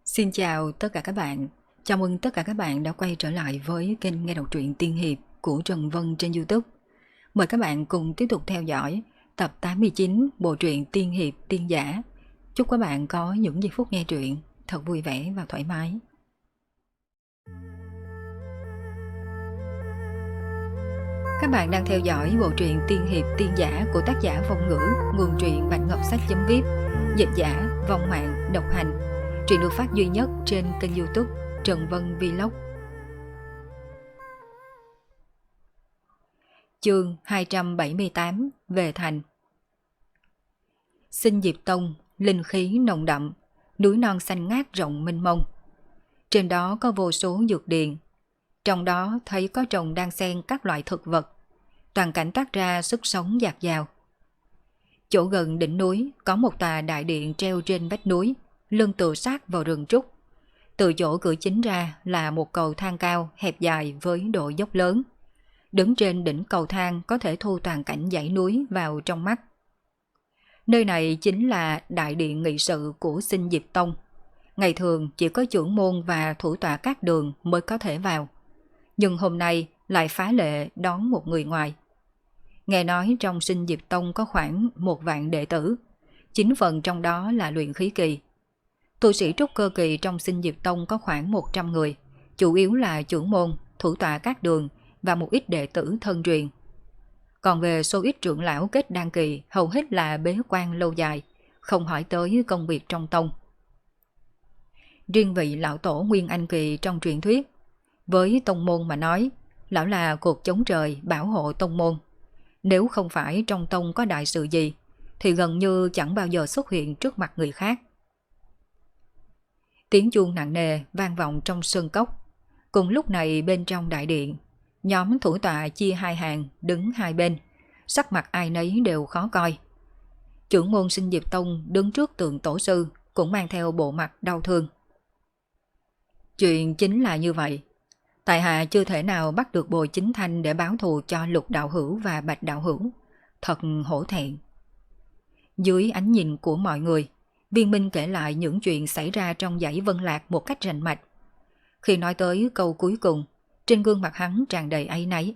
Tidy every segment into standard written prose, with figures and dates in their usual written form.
Xin chào tất cả các bạn. Chào mừng tất cả các bạn đã quay trở lại với kênh nghe đọc truyện tiên hiệp của Trần Vân trên YouTube. Mời các bạn cùng tiếp tục theo dõi tập 89 bộ truyện tiên hiệp tiên giả. Chúc các bạn có những giây phút nghe truyện thật vui vẻ và thoải mái. Các bạn đang theo dõi bộ truyện tiên hiệp tiên giả của tác giả Vong Ngữ, nguồn truyện Bạch Ngọc Sách.vip, dịch giả Vong Mạng độc hành. Truyện được phát duy nhất trên kênh YouTube Trần Vân Vlog. Chương 278 Về Thành. Sinh Diệp Tông, linh khí nồng đậm, núi non xanh ngát rộng mênh mông. Trên đó có vô số dược điền, trong đó thấy có trồng đan xen các loại thực vật, toàn cảnh toát ra sức sống dạt dào. Chỗ gần đỉnh núi có một tòa đại điện treo trên vách núi, lưng tựa sát vào rừng trúc. Từ chỗ cửa chính ra là một cầu thang cao hẹp dài với độ dốc lớn. Đứng trên đỉnh cầu thang có thể thu toàn cảnh dãy núi vào trong mắt. Nơi này chính là đại điện nghị sự của Sinh Diệp Tông. Ngày thường chỉ có trưởng môn và thủ tọa các đường mới có thể vào, nhưng hôm nay lại phá lệ đón một người ngoài. Nghe nói trong Sinh Diệp Tông có khoảng 1.000 đệ tử, 9 phần trong đó là luyện khí kỳ. Tu sĩ trúc cơ kỳ trong Sinh Diệp Tông có khoảng 100 người, chủ yếu là trưởng môn, thủ tọa các đường và một ít đệ tử thân truyền. Còn về số ít trưởng lão kết đan kỳ hầu hết là bế quan lâu dài, không hỏi tới công việc trong tông. Riêng vị lão tổ Nguyên Anh kỳ trong truyền thuyết, với tông môn mà nói, lão là cột chống trời bảo hộ tông môn. Nếu không phải trong tông có đại sự gì, thì gần như chẳng bao giờ xuất hiện trước mặt người khác. Tiếng chuông nặng nề vang vọng trong sơn cốc. Cùng lúc này bên trong đại điện, nhóm thủ tọa chia hai hàng đứng hai bên, sắc mặt ai nấy đều khó coi. Trưởng môn Sinh Diệp Tông đứng trước tượng tổ sư cũng mang theo bộ mặt đau thương. Chuyện chính là như vậy. Tại hạ chưa thể nào bắt được Bồi Chính Thanh để báo thù cho Lục đạo hữu và Bạch đạo hữu. Thật hổ thẹn. Dưới ánh nhìn của mọi người, Viên Minh kể lại những chuyện xảy ra trong dãy Vân Lạc một cách rành mạch. Khi nói tới câu cuối cùng, trên gương mặt hắn tràn đầy áy náy.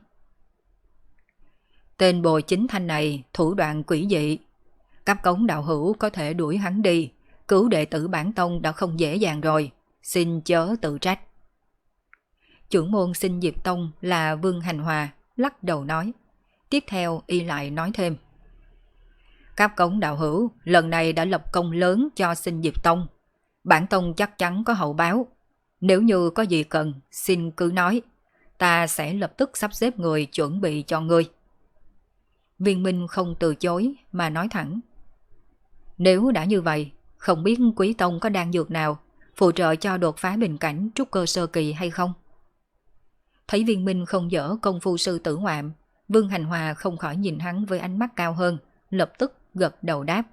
Tên Bồi Chính Thanh này thủ đoạn quỷ dị. Cấp cống đạo hữu có thể đuổi hắn đi, cứu đệ tử bản tông đã không dễ dàng rồi, xin chớ tự trách. Trưởng môn Sinh Diệp Tông là Vương Hành Hòa lắc đầu nói. Tiếp theo y lại nói thêm. Cấp cống đạo hữu lần này đã lập công lớn cho Sinh Diệp Tông. Bản tông chắc chắn có hậu báo. Nếu như có gì cần, xin cứ nói. Ta sẽ lập tức sắp xếp người chuẩn bị cho ngươi. Viên Minh không từ chối mà nói thẳng. Nếu đã như vậy, không biết Quý Tông có đan dược nào phụ trợ cho đột phá bình cảnh trúc cơ sơ kỳ hay không? Thấy Viên Minh không dở công phu sư tử ngoạm, Vương Hành Hòa không khỏi nhìn hắn với ánh mắt cao hơn, lập tức gật đầu đáp.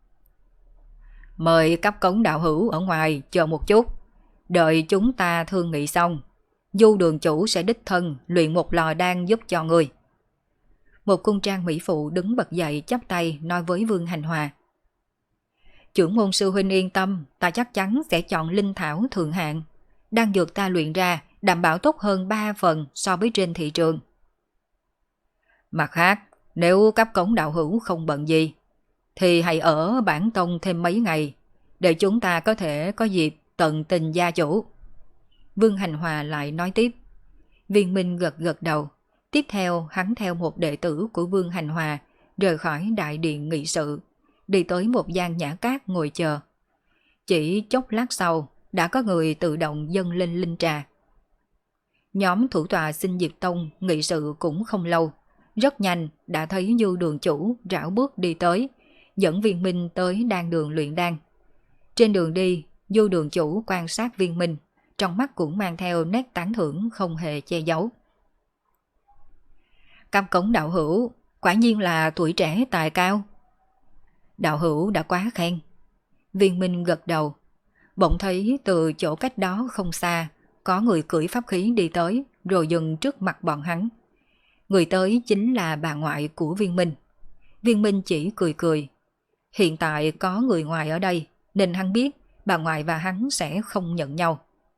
Mời cấp cống đạo hữu ở ngoài chờ một chút. Đợi chúng ta thương nghị xong, Du đường chủ sẽ đích thân luyện một lò đan giúp cho người. Một cung trang mỹ phụ đứng bật dậy chắp tay nói với Vương Hành Hòa. Trưởng môn sư huynh yên tâm, ta chắc chắn sẽ chọn linh thảo thượng hạng. Đan dược ta luyện ra đảm bảo tốt hơn 3 phần so với trên thị trường. Mặt khác, nếu cấp cống đạo hữu không bận gì, thì hãy ở bản tông thêm mấy ngày, để chúng ta có thể có dịp tận tình gia chủ. Vương Hành Hòa lại nói tiếp. Viên Minh gật gật đầu. Tiếp theo hắn theo một đệ tử của Vương Hành Hòa rời khỏi đại điện nghị sự, đi tới một gian nhã cát ngồi chờ. Chỉ chốc lát sau, đã có người tự động dâng lên linh trà. Nhóm thủ tọa Sinh Diệp Tông nghị sự cũng không lâu. Rất nhanh đã thấy Du đường chủ rảo bước đi tới, dẫn Viên Minh tới đan đường luyện đan. Trên đường đi, Du đường chủ quan sát Viên Minh, trong mắt cũng mang theo nét tán thưởng không hề che giấu. Cấp cống đạo hữu, quả nhiên là tuổi trẻ tài cao. Đạo hữu đã quá khen. Viên Minh gật đầu. Bỗng thấy từ chỗ cách đó không xa, có người cưỡi pháp khí đi tới, rồi dừng trước mặt bọn hắn. Người tới chính là bà ngoại của Viên Minh. Viên Minh chỉ cười cười. Hiện tại có người ngoài ở đây, nên hắn biết bà ngoại và hắn sẽ không nhận nhau.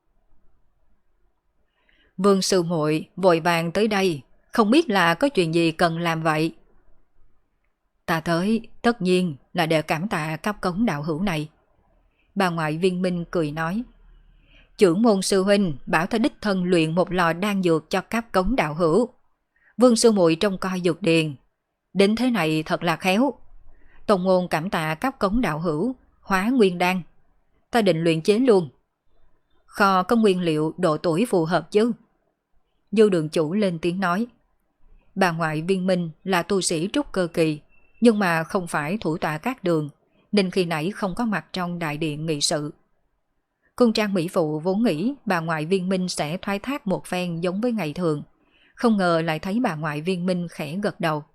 Vương sư muội vội vàng tới đây, không biết là có chuyện gì cần làm vậy. Ta tới tất nhiên là để cảm tạ cấp cống đạo hữu này. Bà ngoại Viên Minh cười nói. Trưởng môn sư huynh bảo ta đích thân luyện một lò đan dược cho cấp cống đạo hữu. Vương sư muội trông coi dược điền, đến thế này thật là khéo. Tông môn cảm tạ cấp cống đạo hữu, hóa nguyên đan. Ta định luyện chế luôn. Kho có nguyên liệu độ tuổi phù hợp chứ? Dư đường chủ lên tiếng nói. Bà ngoại Viên Minh là tu sĩ trúc cơ kỳ, nhưng mà không phải thủ tọa các đường, nên khi nãy không có mặt trong đại điện nghị sự. Cung trang mỹ phụ vốn nghĩ bà ngoại Viên Minh sẽ thoái thác một phen giống với ngày thường, không ngờ lại thấy bà ngoại Viên Minh khẽ gật đầu.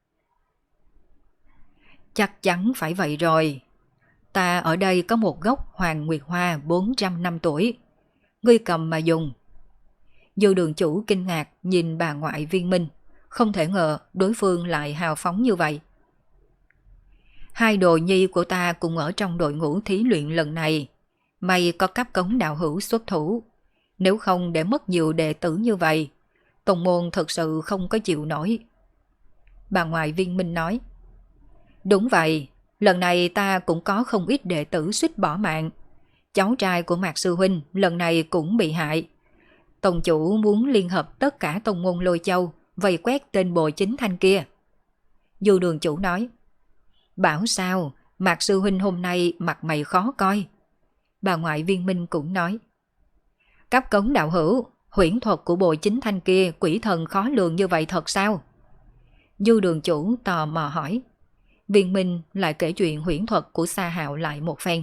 Chắc chắn phải vậy rồi. Ta ở đây có một gốc Hoàng Nguyệt Hoa 400 năm tuổi. Ngươi cầm mà dùng. Dư đường chủ kinh ngạc nhìn bà ngoại Viên Minh, không thể ngờ đối phương lại hào phóng như vậy. Hai đồ nhi của ta cùng ở trong đội ngũ thí luyện lần này. May có cấp cống đạo hữu xuất thủ. Nếu không để mất nhiều đệ tử như vậy, tông môn thật sự không có chịu nổi. Bà ngoại Viên Minh nói. Đúng vậy, lần này ta cũng có không ít đệ tử suýt bỏ mạng. Cháu trai của Mạc Sư Huynh lần này cũng bị hại. Tông chủ muốn liên hợp tất cả tông môn Lôi Châu vây quét tên Bồ Chính Thanh kia. Dư đường chủ nói. Bảo sao, Mạc Sư Huynh hôm nay mặt mày khó coi. Bà ngoại Viên Minh cũng nói. Cấp cống đạo hữu, huyễn thuật của Bồ Chính Thanh kia quỷ thần khó lường như vậy thật sao? Dư đường chủ tò mò hỏi. Viên Minh lại kể chuyện huyễn thuật của Sa Hạo lại một phen.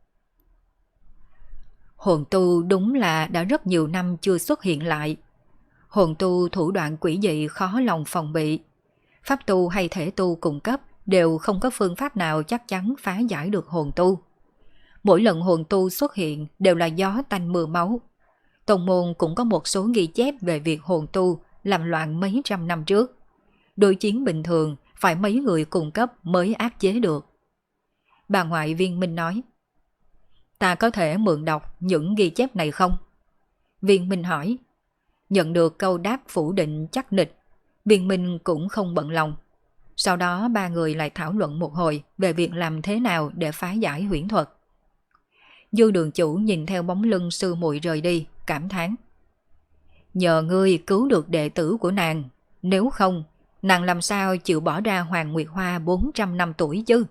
Hồn tu đúng là đã rất nhiều năm chưa xuất hiện lại. Hồn tu thủ đoạn quỷ dị khó lòng phòng bị. Pháp tu hay thể tu cung cấp đều không có phương pháp nào chắc chắn phá giải được hồn tu. Mỗi lần hồn tu xuất hiện đều là gió tanh mưa máu. Tông môn cũng có một số ghi chép về việc hồn tu làm loạn mấy trăm năm trước. Đối chiến bình thường phải mấy người cung cấp mới áp chế được. Bà ngoại Viên Minh nói. Ta có thể mượn đọc những ghi chép này không? Viên Minh hỏi. Nhận được câu đáp phủ định chắc nịch, Viên Minh cũng không bận lòng. Sau đó ba người lại thảo luận một hồi về việc làm thế nào để phá giải huyễn thuật. Dư đường chủ nhìn theo bóng lưng sư muội rời đi, cảm thán. Nhờ ngươi cứu được đệ tử của nàng, nếu không, nàng làm sao chịu bỏ ra Hoàng Nguyệt Hoa 400 năm tuổi chứ?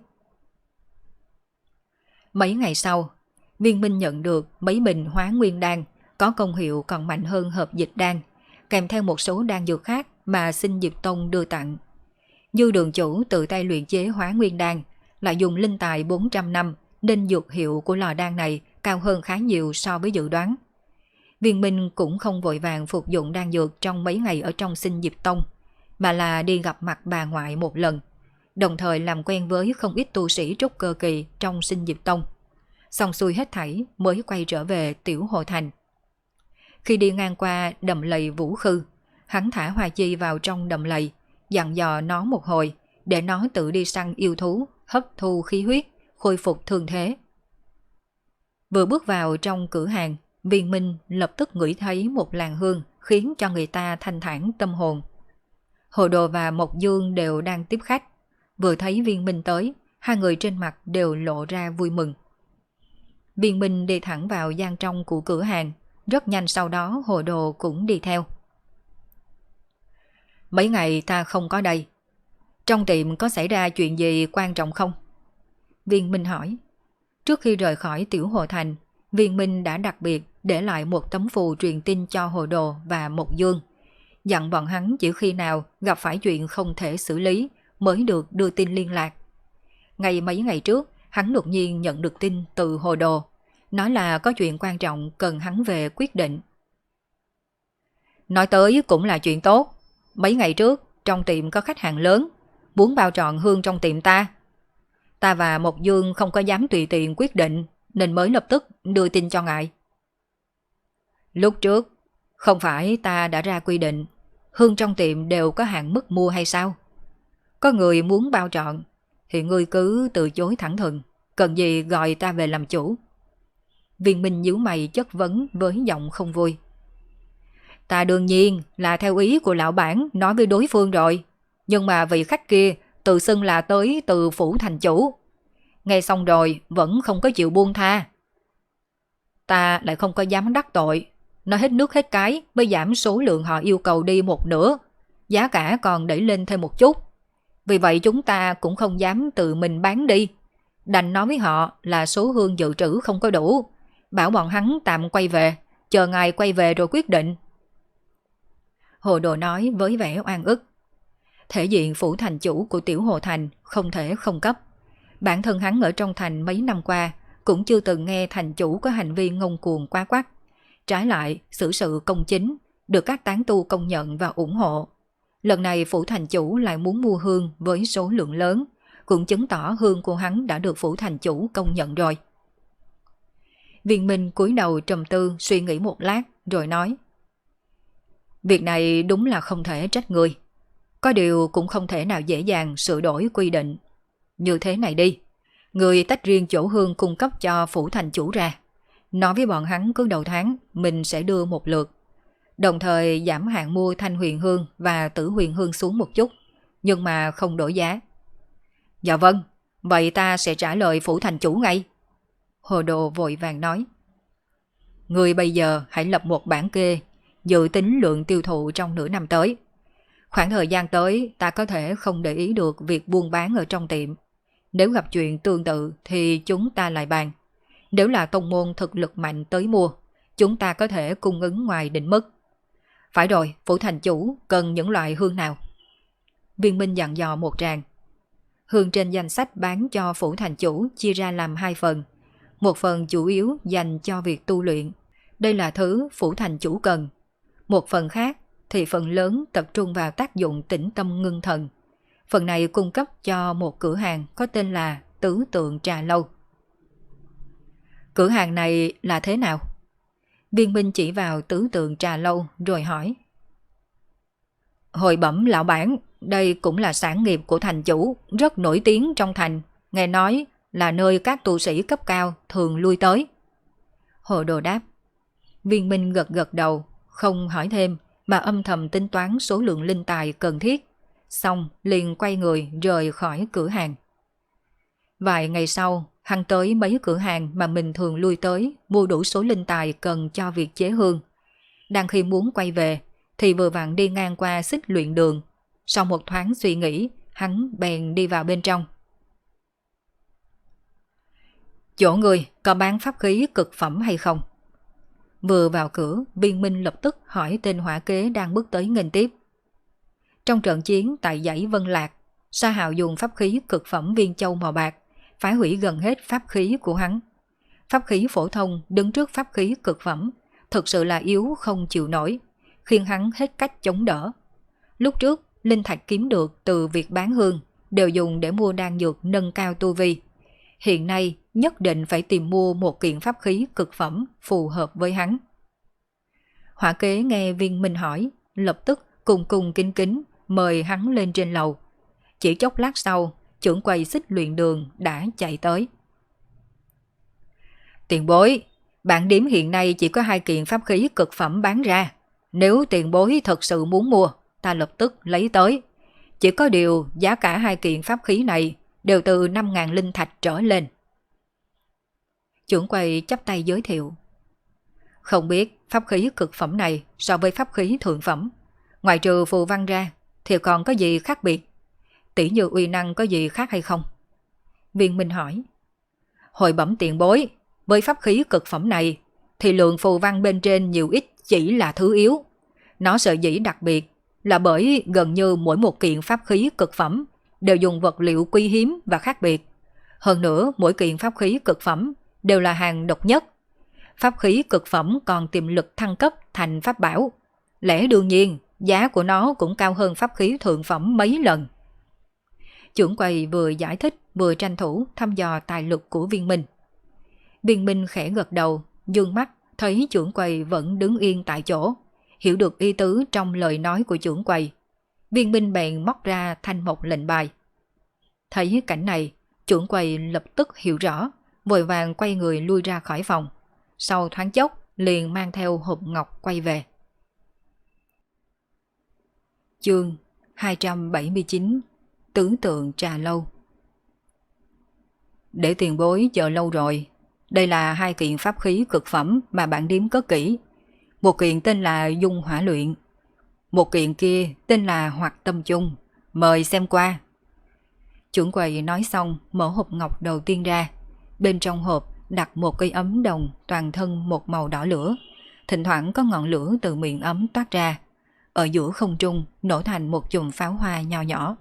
Mấy ngày sau, Viên Minh nhận được mấy bình hóa nguyên đan có công hiệu còn mạnh hơn hợp dịch đan, kèm theo một số đan dược khác mà Sinh Diệp Tông đưa tặng. Dư đường chủ tự tay luyện chế hóa nguyên đan, lại dùng linh tài 400 năm nên dược hiệu của lò đan này cao hơn khá nhiều so với dự đoán. Viên Minh cũng không vội vàng phục dụng đan dược trong mấy ngày ở trong Sinh Diệp Tông, mà là đi gặp mặt bà ngoại một lần, đồng thời làm quen với không ít tu sĩ trúc cơ kỳ trong Sinh Diệp Tông. Xong xuôi hết thảy mới quay trở về Tiểu Hồ Thành. Khi đi ngang qua đầm lầy Vũ Khư, hắn thả Hoa Chi vào trong đầm lầy, dặn dò nó một hồi để nó tự đi săn yêu thú, hấp thu khí huyết, khôi phục thương thế. Vừa bước vào trong cửa hàng, Viên Minh lập tức ngửi thấy một làn hương khiến cho người ta thanh thản tâm hồn. Hồ Đồ và Mộc Dương đều đang tiếp khách. Vừa thấy Viên Minh tới, hai người trên mặt đều lộ ra vui mừng. Viên Minh đi thẳng vào gian trong của cửa hàng, rất nhanh sau đó Hồ Đồ cũng đi theo. Mấy ngày ta không có đây, trong tiệm có xảy ra chuyện gì quan trọng không? Viên Minh hỏi. Trước khi rời khỏi Tiểu Hồ Thành, Viên Minh đã đặc biệt để lại một tấm phù truyền tin cho Hồ Đồ và Mộc Dương, dặn bọn hắn chỉ khi nào gặp phải chuyện không thể xử lý mới được đưa tin liên lạc. Ngay mấy ngày trước, hắn đột nhiên nhận được tin từ Hồ Đồ, nói là có chuyện quan trọng cần hắn về quyết định. Nói tới cũng là chuyện tốt. Mấy ngày trước, trong tiệm có khách hàng lớn, muốn bao trọn hương trong tiệm ta. Ta và Mộc Dương không có dám tùy tiện quyết định, nên mới lập tức đưa tin cho ngài. Lúc trước, không phải ta đã ra quy định, hương trong tiệm đều có hạn mức mua hay sao? Có người muốn bao trọn, thì ngươi cứ từ chối thẳng thừng, cần gì gọi ta về làm chủ. Viên Minh nhíu mày chất vấn với giọng không vui. Ta đương nhiên là theo ý của lão bản nói với đối phương rồi. Nhưng mà vị khách kia tự xưng là tới từ phủ thành chủ. Nghe xong rồi vẫn không có chịu buông tha. Ta lại không có dám đắc tội. Nói hết nước hết cái mới giảm số lượng họ yêu cầu đi một nửa. Giá cả còn đẩy lên thêm một chút. Vì vậy chúng ta cũng không dám tự mình bán đi. Đành nói với họ là số hương dự trữ không có đủ. Bảo bọn hắn tạm quay về. Chờ ngài quay về rồi quyết định. Hồ Đồ nói với vẻ oan ức. Thể diện phủ thành chủ của Tiểu Hồ Thành không thể không cấp. Bản thân hắn ở trong thành mấy năm qua cũng chưa từng nghe thành chủ có hành vi ngông cuồng quá quắt. Trái lại, xử sự công chính, được các tán tu công nhận và ủng hộ. Lần này phủ thành chủ lại muốn mua hương với số lượng lớn, cũng chứng tỏ hương của hắn đã được phủ thành chủ công nhận rồi. Viên Minh cúi đầu trầm tư suy nghĩ một lát rồi nói. Việc này đúng là không thể trách người. Có điều cũng không thể nào dễ dàng sửa đổi quy định. Như thế này đi, người tách riêng chỗ hương cung cấp cho phủ thành chủ ra. Nói với bọn hắn cứ đầu tháng mình sẽ đưa một lượt. Đồng thời giảm hạn mua Thanh Huyền Hương và Tử Huyền Hương xuống một chút, nhưng mà không đổi giá. Dạ vâng, vậy ta sẽ trả lời phủ thành chủ ngay. Hồ Đồ vội vàng nói. Người bây giờ hãy lập một bảng kê, dự tính lượng tiêu thụ trong nửa năm tới. Khoảng thời gian tới ta có thể không để ý được việc buôn bán ở trong tiệm. Nếu gặp chuyện tương tự thì chúng ta lại bàn. Nếu là tông môn thực lực mạnh tới mua, chúng ta có thể cung ứng ngoài định mức. Phải rồi, phủ thành chủ cần những loại hương nào? Viên Minh dặn dò một tràng. Hương trên danh sách bán cho phủ thành chủ chia ra làm 2 phần. Một phần chủ yếu dành cho việc tu luyện. Đây là thứ phủ thành chủ cần. Một phần khác thì phần lớn tập trung vào tác dụng tĩnh tâm ngưng thần. Phần này cung cấp cho một cửa hàng có tên là Tứ Tượng Trà Lâu. Cửa hàng này là thế nào? Viên Minh chỉ vào Tứ Tượng Trà Lâu rồi hỏi. Hồi bẩm lão bản, đây cũng là sản nghiệp của thành chủ, rất nổi tiếng trong thành. Nghe nói là nơi các tu sĩ cấp cao thường lui tới. Hồ Đồ đáp. Viên Minh gật gật đầu, không hỏi thêm mà âm thầm tính toán số lượng linh tài cần thiết. Xong liền quay người rời khỏi cửa hàng. Vài ngày sau, hắn tới mấy cửa hàng mà mình thường lui tới mua đủ số linh tài cần cho việc chế hương. Đang khi muốn quay về thì vừa vặn đi ngang qua xích luyện đường. Sau một thoáng suy nghĩ, hắn bèn đi vào bên trong. Chỗ người có bán pháp khí cực phẩm hay không? Vừa vào cửa, Viên Minh lập tức hỏi tên hỏa kế đang bước tới nghênh tiếp. Trong trận chiến tại dãy Vân Lạc, Sa Hạo dùng pháp khí cực phẩm viên châu màu bạc, phá hủy gần hết pháp khí của hắn. Pháp khí phổ thông đứng trước pháp khí cực phẩm, thực sự là yếu không chịu nổi, khiến hắn hết cách chống đỡ. Lúc trước, linh thạch kiếm được từ việc bán hương đều dùng để mua đan dược nâng cao tu vi. Hiện nay nhất định phải tìm mua một kiện pháp khí cực phẩm phù hợp với hắn. Hỏa kế nghe Viên Minh hỏi, lập tức cùng cùng kính kính mời hắn lên trên lầu. Chỉ chốc lát sau, trưởng quầy xích luyện đường đã chạy tới. Tiền bối, bản điếm hiện nay chỉ có 2 kiện pháp khí cực phẩm bán ra. Nếu tiền bối thật sự muốn mua, ta lập tức lấy tới. Chỉ có điều giá cả 2 kiện pháp khí này đều từ 5.000 linh thạch trở lên. Trưởng quầy chắp tay giới thiệu. Không biết pháp khí cực phẩm này so với pháp khí thượng phẩm, ngoài trừ phù văn ra thì còn có gì khác biệt? Tỷ như uy năng có gì khác hay không? Viên Minh hỏi. Hồi bẩm tiền bối, với pháp khí cực phẩm này thì lượng phù văn bên trên nhiều ít chỉ là thứ yếu. Nó sở dĩ đặc biệt là bởi gần như mỗi một kiện pháp khí cực phẩm đều dùng vật liệu quý hiếm và khác biệt. Hơn nữa mỗi kiện pháp khí cực phẩm đều là hàng độc nhất. Pháp khí cực phẩm còn tiềm lực thăng cấp thành pháp bảo. Lẽ đương nhiên giá của nó cũng cao hơn pháp khí thượng phẩm mấy lần. Trưởng quầy vừa giải thích vừa tranh thủ thăm dò tài lực của Viên Minh. Viên Minh khẽ gật đầu, dương mắt thấy trưởng quầy vẫn đứng yên tại chỗ, hiểu được ý tứ trong lời nói của trưởng quầy. Viên Minh bèn móc ra thanh một lệnh bài. Thấy cảnh này, trưởng quầy lập tức hiểu rõ, vội vàng quay người lui ra khỏi phòng. sau thoáng chốc liền mang theo hộp ngọc quay về. Chương 279 Tứ tượng trà lâu. Để tiền bối chờ lâu rồi. Đây là 2 kiện pháp khí cực phẩm mà bản điếm cất kỹ. Một kiện tên là Dung Hỏa Luyện, một kiện kia tên là Hoạt Tâm Chung. Mời xem qua. Trưởng quầy nói xong mở hộp ngọc đầu tiên ra. Bên trong hộp đặt một cây ấm đồng toàn thân một màu đỏ lửa. Thỉnh thoảng có ngọn lửa từ miệng ấm toát ra. Ở giữa không trung nổ thành một chùm pháo hoa nho nhỏ.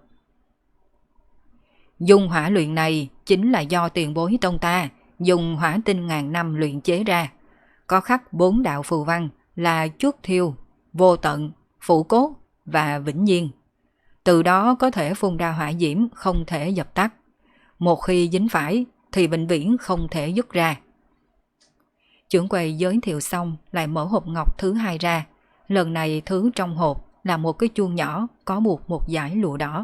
Dung Hỏa Luyện này chính là do tiền bối tông ta dùng hỏa tinh ngàn năm luyện chế ra. Có khắc 4 đạo phù văn là Chuốt Thiêu, Vô Tận, Phủ Cốt và Vĩnh Nhiên. Từ đó có thể phun ra hỏa diễm không thể dập tắt. Một khi dính phải thì vĩnh viễn không thể dứt ra. Trưởng quầy giới thiệu xong lại mở hộp ngọc thứ 2 ra. Lần này thứ trong hộp là một cái chuông nhỏ có buộc một dải lụa đỏ.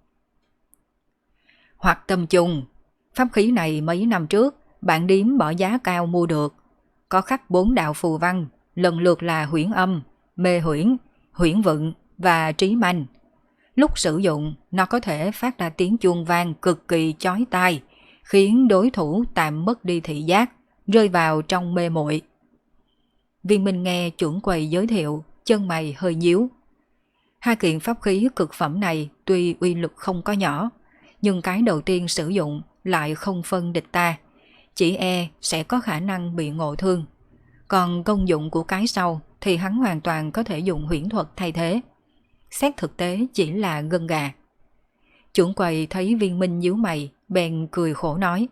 Hoạt Tâm Chung, pháp khí này mấy năm trước bản điếm bỏ giá cao mua được. Có khắc 4 đạo phù văn, lần lượt là huyễn âm, mê huyễn, huyễn vận và trí manh. Lúc sử dụng, nó có thể phát ra tiếng chuông vang cực kỳ chói tai, khiến đối thủ tạm mất đi thị giác, rơi vào trong mê muội. Viên Minh nghe trưởng quầy giới thiệu, chân mày hơi nhíu. 2 kiện pháp khí cực phẩm này tuy uy lực không có nhỏ, nhưng cái đầu tiên sử dụng lại không phân địch ta, chỉ sẽ có khả năng bị ngộ thương. Còn công dụng của cái sau thì hắn hoàn toàn có thể dùng huyễn thuật thay thế. Xét thực tế chỉ là gân gà. Trưởng quầy thấy Viên Minh nhíu mày, bèn cười khổ nói.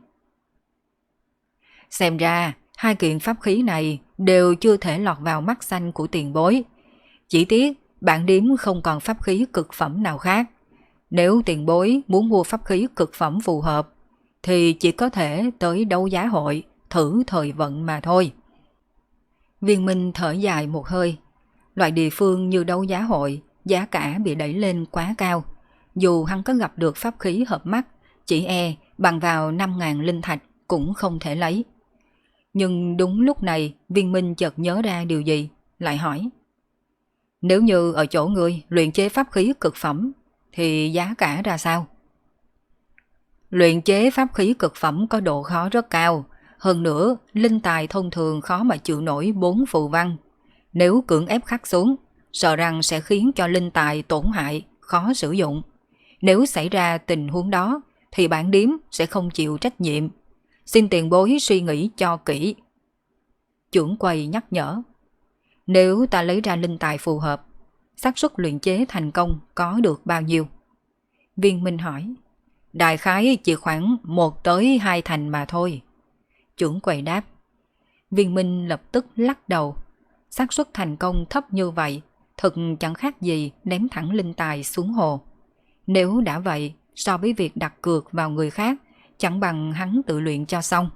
Xem ra 2 kiện pháp khí này đều chưa thể lọt vào mắt xanh của tiền bối. Chỉ tiếc bản điếm không còn pháp khí cực phẩm nào khác. Nếu tiền bối muốn mua pháp khí cực phẩm phù hợp thì chỉ có thể tới đấu giá hội thử thời vận mà thôi. Viên Minh thở dài một hơi. Loại địa phương như đấu giá hội, giá cả bị đẩy lên quá cao. Dù hắn có gặp được pháp khí hợp mắt, chỉ bằng vào 5.000 linh thạch cũng không thể lấy. Nhưng đúng lúc này Viên Minh chợt nhớ ra điều gì, lại hỏi. Nếu như ở chỗ ngươi luyện chế pháp khí cực phẩm thì giá cả ra sao? Luyện chế pháp khí cực phẩm có độ khó rất cao. Hơn nữa, linh tài thông thường khó mà chịu nổi 4 phù văn. Nếu cưỡng ép khắc xuống, sợ rằng sẽ khiến cho linh tài tổn hại, khó sử dụng. Nếu xảy ra tình huống đó, thì bản điếm sẽ không chịu trách nhiệm. Xin tiền bối suy nghĩ cho kỹ. Trưởng quầy nhắc nhở. Nếu ta lấy ra linh tài phù hợp, xác suất luyện chế thành công có được bao nhiêu? Viên Minh hỏi. Đại khái chỉ khoảng 1 tới 2 thành mà thôi. Trưởng quầy đáp. Viên Minh lập tức lắc đầu. Xác suất thành công thấp như vậy, thực chẳng khác gì ném thẳng linh tài xuống hồ. Nếu đã vậy, so với việc đặt cược vào người khác, chẳng bằng hắn tự luyện cho xong.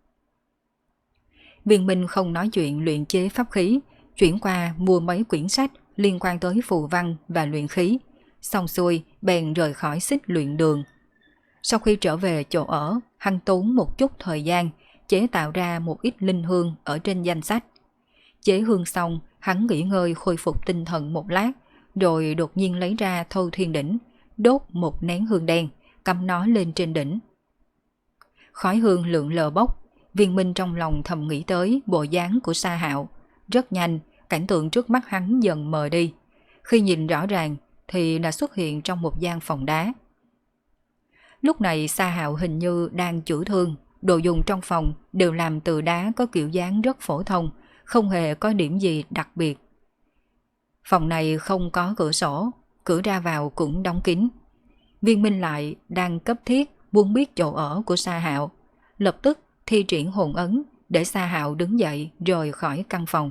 Viên Minh không nói chuyện luyện chế pháp khí, chuyển qua mua mấy quyển sách liên quan tới phù văn và luyện khí. Xong xuôi, bèn rời khỏi xích luyện đường. Sau khi trở về chỗ ở, hắn tốn một chút thời gian chế tạo ra một ít linh hương ở trên danh sách. Chế hương xong, hắn nghỉ ngơi khôi phục tinh thần một lát, rồi đột nhiên lấy ra Thâu Thiên Đỉnh, đốt một nén hương đen, cắm nó lên trên đỉnh. Khói hương lượn lờ bốc, Viên Minh trong lòng thầm nghĩ tới bộ dáng của Sa Hạo. Rất nhanh, cảnh tượng trước mắt hắn dần mờ đi. Khi nhìn rõ ràng thì đã xuất hiện trong một gian phòng đá. Lúc này Sa Hạo hình như đang chữa thương, đồ dùng trong phòng đều làm từ đá có kiểu dáng rất phổ thông, không hề có điểm gì đặc biệt. Phòng này không có cửa sổ, cửa ra vào cũng đóng kín. Viên Minh lại đang cấp thiết muốn biết chỗ ở của Sa Hạo, lập tức thi triển hồn ấn để Sa Hạo đứng dậy rời khỏi căn phòng.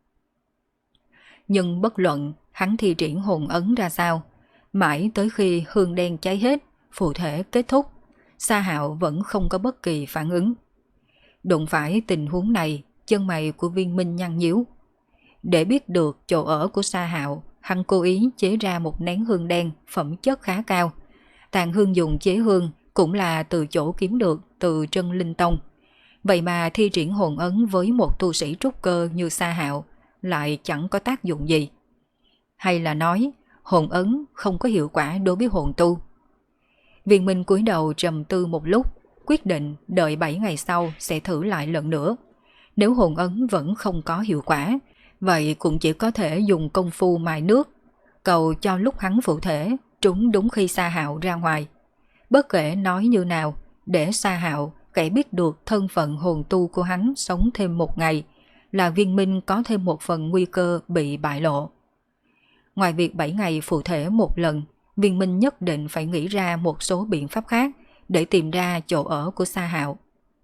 Nhưng bất luận hắn thi triển hồn ấn ra sao, mãi tới khi hương đen cháy hết, phù thể kết thúc, Sa Hạo vẫn không có bất kỳ phản ứng. Đụng phải tình huống này, chân mày của Viên Minh nhăn nhíu. Để biết được chỗ ở của Sa Hạo, hắn cố ý chế ra một nén hương đen phẩm chất khá cao. Tàn hương dùng chế hương cũng là từ chỗ kiếm được từ Trân Linh Tông. Vậy mà thi triển hồn ấn với một tu sĩ trúc cơ như Sa Hạo lại chẳng có tác dụng gì. Hay là nói hồn ấn không có hiệu quả đối với hồn tu? Viên Minh cúi đầu trầm tư một lúc, quyết định đợi 7 ngày sau sẽ thử lại lần nữa. Nếu hồn ấn vẫn không có hiệu quả, vậy cũng chỉ có thể dùng công phu mài nước, cầu cho lúc hắn phụ thể trúng đúng khi Sa Hạo ra ngoài. Bất kể nói như nào, để Sa Hạo kẻ biết được thân phận hồn tu của hắn sống thêm một ngày, là Viên Minh có thêm một phần nguy cơ bị bại lộ. Ngoài việc 7 ngày phụ thể một lần, Viên Minh nhất định phải nghĩ ra một số biện pháp khác để tìm ra chỗ ở của Sa Hạo.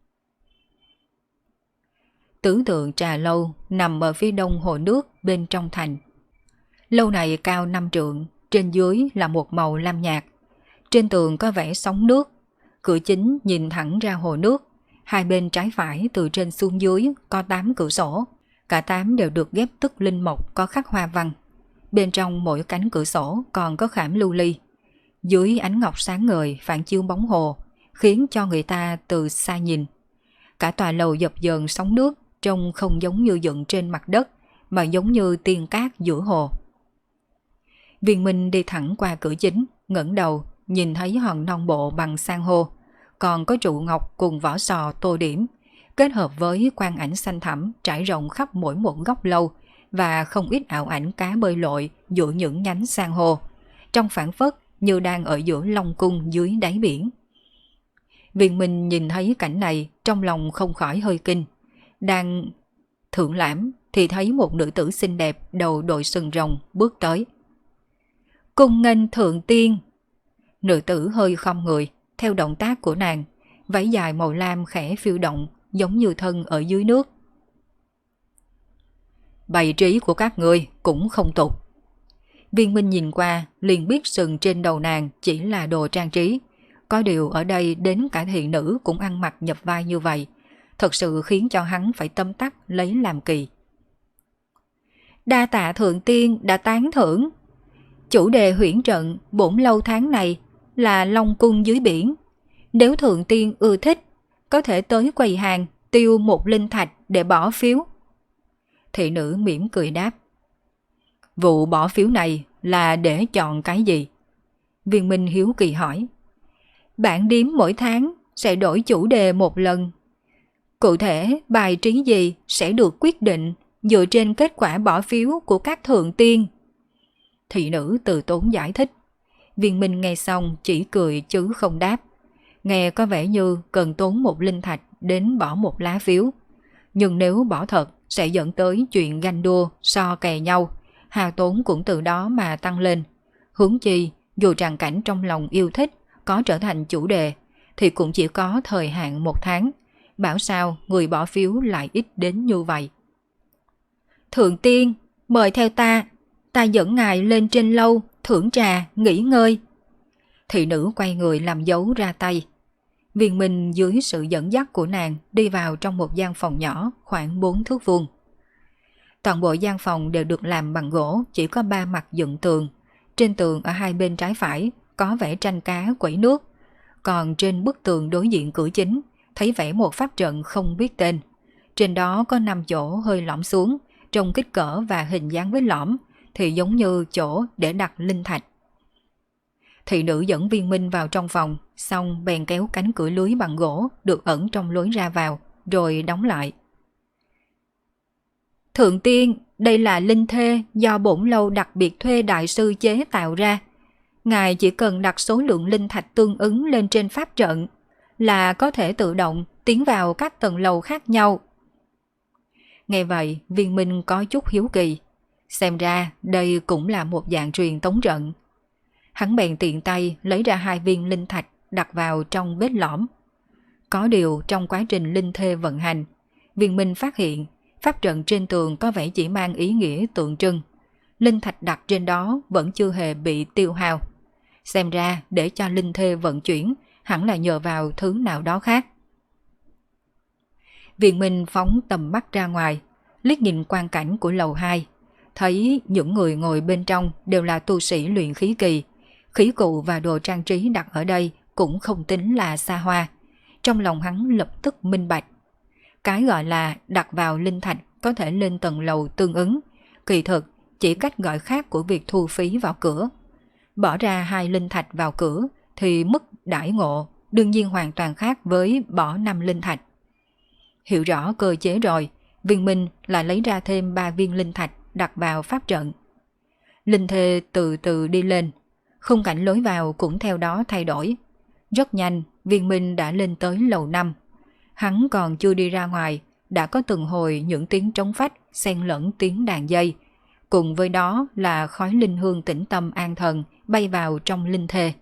Tứ tượng trà lâu nằm ở phía đông hồ nước bên trong thành. Lâu này cao 5 trượng, trên dưới là một màu lam nhạt. Trên tường có vẽ sóng nước, cửa chính nhìn thẳng ra hồ nước. Hai bên trái phải từ trên xuống dưới có 8 cửa sổ, cả 8 đều được ghép tức linh mộc có khắc hoa văn. Bên trong mỗi cánh cửa sổ còn có khảm lưu ly. Dưới ánh ngọc sáng ngời phản chiếu bóng hồ, khiến cho người ta từ xa nhìn. Cả tòa lầu dập dờn sóng nước, trông không giống như dựng trên mặt đất, mà giống như tiên cát giữa hồ. Viên Minh đi thẳng qua cửa chính, ngẩng đầu, nhìn thấy hòn non bộ bằng san hô, còn có trụ ngọc cùng vỏ sò tô điểm, kết hợp với quang ảnh xanh thẳm trải rộng khắp mỗi một góc lâu, và không ít ảo ảnh cá bơi lội giữa những nhánh san hô, trong phảng phất như đang ở giữa Long cung dưới đáy biển. Viên Minh nhìn thấy cảnh này, trong lòng không khỏi hơi kinh. Đang thưởng lãm thì thấy một nữ tử xinh đẹp đầu đội sừng rồng bước tới. Cung nghênh thượng tiên. Nữ tử hơi khom người, theo động tác của nàng, váy dài màu lam khẽ phiêu động, giống như thân ở dưới nước. Bày trí của các ngươi cũng không tục. Viên Minh nhìn qua liền biết sừng trên đầu nàng chỉ là đồ trang trí. Có điều ở đây đến cả thị nữ cũng ăn mặc nhập vai như vậy, thật sự khiến cho hắn phải tâm tắc lấy làm kỳ. Đa tạ thượng tiên đã tán thưởng. Chủ đề huyễn trận bổn lâu tháng này là Long cung dưới biển. Nếu thượng tiên ưa thích, có thể tới quầy hàng tiêu 1 linh thạch để bỏ phiếu. Thị nữ mỉm cười đáp. Vụ bỏ phiếu này là để chọn cái gì? Viên Minh hiếu kỳ hỏi. Bản điếm mỗi tháng sẽ đổi chủ đề một lần. Cụ thể bài trí gì sẽ được quyết định dựa trên kết quả bỏ phiếu của các thượng tiên. Thị nữ từ tốn giải thích. Viên Minh nghe xong chỉ cười chứ không đáp. Nghe có vẻ như cần tốn 1 linh thạch đến bỏ một lá phiếu. Nhưng nếu bỏ thật sẽ dẫn tới chuyện ganh đua, so kè nhau. Hao tốn cũng từ đó mà tăng lên. Huống chi, dù tràng cảnh trong lòng yêu thích có trở thành chủ đề, thì cũng chỉ có thời hạn 1 tháng. Bảo sao người bỏ phiếu lại ít đến như vậy. Thượng tiên, mời theo ta. Ta dẫn ngài lên trên lâu, thưởng trà, nghỉ ngơi. Thị nữ quay người làm dấu ra tay. Viên Minh dưới sự dẫn dắt của nàng đi vào trong một gian phòng nhỏ khoảng 4 thước vuông. Toàn bộ gian phòng đều được làm bằng gỗ, chỉ có 3 mặt dựng tường. Trên tường ở hai bên trái phải có vẽ tranh cá quẩy nước. Còn trên bức tường đối diện cửa chính thấy vẽ một pháp trận không biết tên. Trên đó có 5 chỗ hơi lõm xuống, trông kích cỡ và hình dáng với lõm thì giống như chỗ để đặt linh thạch. Thị nữ dẫn Viên Minh vào trong phòng, xong bèn kéo cánh cửa lưới bằng gỗ được ẩn trong lối ra vào, rồi đóng lại. Thượng tiên, đây là linh thê do bổn lâu đặc biệt thuê đại sư chế tạo ra. Ngài chỉ cần đặt số lượng linh thạch tương ứng lên trên pháp trận là có thể tự động tiến vào các tầng lầu khác nhau. Nghe vậy, Viên Minh có chút hiếu kỳ. Xem ra đây cũng là một dạng truyền tống trận. Hắn bèn tiện tay lấy ra 2 viên linh thạch đặt vào trong vết lõm. Có điều trong quá trình linh thê vận hành, Viên Minh phát hiện pháp trận trên tường có vẻ chỉ mang ý nghĩa tượng trưng. Linh thạch đặt trên đó vẫn chưa hề bị tiêu hao. Xem ra để cho linh thê vận chuyển hẳn là nhờ vào thứ nào đó khác. Viên Minh phóng tầm mắt ra ngoài, liếc nhìn quang cảnh của lầu 2. Thấy những người ngồi bên trong đều là tu sĩ luyện khí kỳ. Khí cụ và đồ trang trí đặt ở đây cũng không tính là xa hoa. Trong lòng hắn lập tức minh bạch. Cái gọi là đặt vào linh thạch có thể lên tầng lầu tương ứng, kỳ thực chỉ cách gọi khác của việc thu phí vào cửa. Bỏ ra 2 linh thạch vào cửa thì mức đãi ngộ đương nhiên hoàn toàn khác với bỏ 5 linh thạch. Hiểu rõ cơ chế rồi, Viên Minh lại lấy ra thêm 3 viên linh thạch đặt vào pháp trận. Linh thê từ từ đi lên, khung cảnh lối vào cũng theo đó thay đổi. Rất nhanh, Viên Minh đã lên tới lầu 5. Hắn còn chưa đi ra ngoài, đã có từng hồi những tiếng trống phách xen lẫn tiếng đàn dây. Cùng với đó là khói linh hương tĩnh tâm an thần bay vào trong linh thê.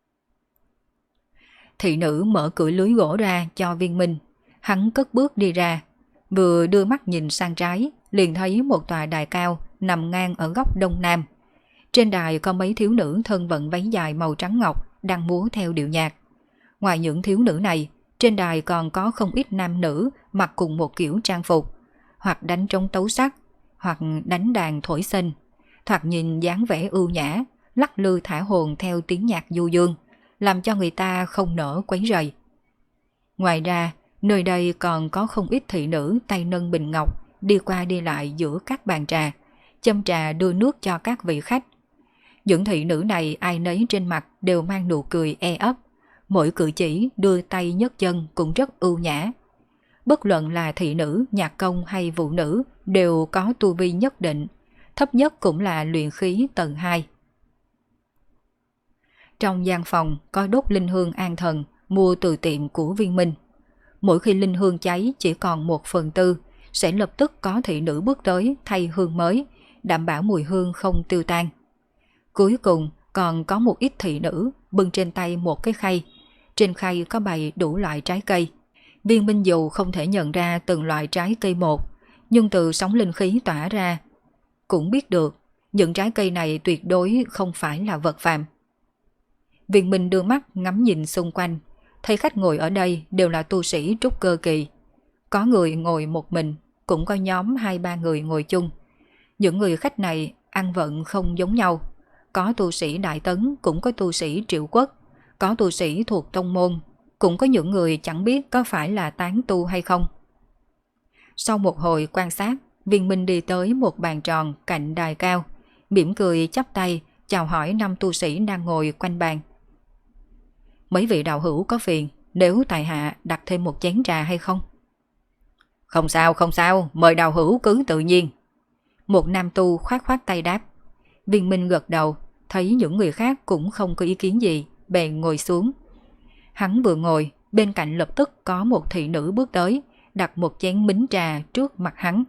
Thị nữ mở cửa lưới gỗ ra cho Viên Minh. Hắn cất bước đi ra, vừa đưa mắt nhìn sang trái, liền thấy một tòa đài cao nằm ngang ở góc đông nam. Trên đài có mấy thiếu nữ thân vận váy dài màu trắng ngọc đang múa theo điệu nhạc. Ngoài những thiếu nữ này, trên đài còn có không ít nam nữ mặc cùng một kiểu trang phục, hoặc đánh trống tấu sắc, hoặc đánh đàn thổi sinh, thoạt nhìn dáng vẻ ưu nhã, lắc lư thả hồn theo tiếng nhạc du dương, làm cho người ta không nỡ quấy rầy. Ngoài ra, nơi đây còn có không ít thị nữ tay nâng bình ngọc đi qua đi lại giữa các bàn trà, châm trà đưa nước cho các vị khách. Những thị nữ này ai nấy trên mặt đều mang nụ cười e ấp, mỗi cử chỉ đưa tay nhấc chân cũng rất ưu nhã. Bất luận là thị nữ, nhạc công hay vụ nữ đều có tu vi nhất định, thấp nhất cũng là luyện khí tầng 2. Trong gian phòng có đốt linh hương an thần mua từ tiệm của Viên Minh. Mỗi khi linh hương cháy chỉ còn 1/4, sẽ lập tức có thị nữ bước tới thay hương mới, đảm bảo mùi hương không tiêu tan. Cuối cùng còn có một ít thị nữ bưng trên tay một cái khay. Trên khay có bày đủ loại trái cây. Viên Minh dù không thể nhận ra từng loại trái cây một, nhưng từ sóng linh khí tỏa ra, cũng biết được những trái cây này tuyệt đối không phải là vật phàm. Viên Minh đưa mắt ngắm nhìn xung quanh, thấy khách ngồi ở đây đều là tu sĩ trúc cơ kỳ. Có người ngồi một mình, cũng có nhóm 2-3 người ngồi chung. Những người khách này ăn vận không giống nhau. Có tu sĩ Đại Tấn, cũng có tu sĩ Triệu Quốc, có tu sĩ thuộc tông môn, cũng có những người chẳng biết có phải là tán tu hay không. Sau một hồi quan sát, Viên Minh đi tới một bàn tròn cạnh đài cao, mỉm cười chắp tay chào hỏi 5 tu sĩ đang ngồi quanh bàn. Mấy vị đạo hữu có phiền nếu tại hạ đặt thêm một chén trà hay không? Không sao, không sao, mời đạo hữu cứ tự nhiên. Một nam tu khoát khoát tay đáp. Viên Minh gật đầu, thấy những người khác cũng không có ý kiến gì, bèn ngồi xuống. Hắn vừa ngồi, bên cạnh lập tức có một thị nữ bước tới, đặt một chén mính trà trước mặt hắn.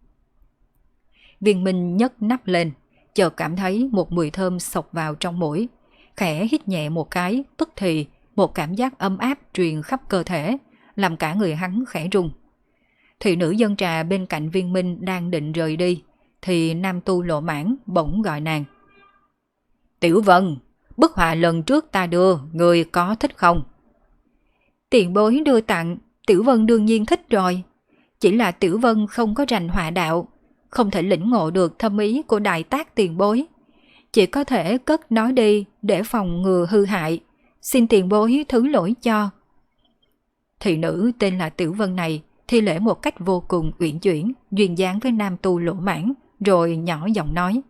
Viên Minh nhấc nắp lên, chợt cảm thấy một mùi thơm xộc vào trong mũi. Khẽ hít nhẹ một cái, tức thì một cảm giác ấm áp truyền khắp cơ thể, làm cả người hắn khẽ rung. Thị nữ dâng trà bên cạnh Viên Minh đang định rời đi, thì nam tu Lộ Mãn bỗng gọi nàng. Tiểu Vân, bức họa lần trước ta đưa, người có thích không? Tiền bối đưa tặng, Tiểu Vân đương nhiên thích rồi. Chỉ là Tiểu Vân không có rành họa đạo, không thể lĩnh ngộ được thâm ý của đại tác tiền bối. Chỉ có thể cất nói đi để phòng ngừa hư hại. Xin tiền bối thứ lỗi cho. Thị nữ tên là Tiểu Vân này thi lễ một cách vô cùng uyển chuyển, duyên dáng với nam tu Lỗ Mãn, rồi nhỏ giọng nói.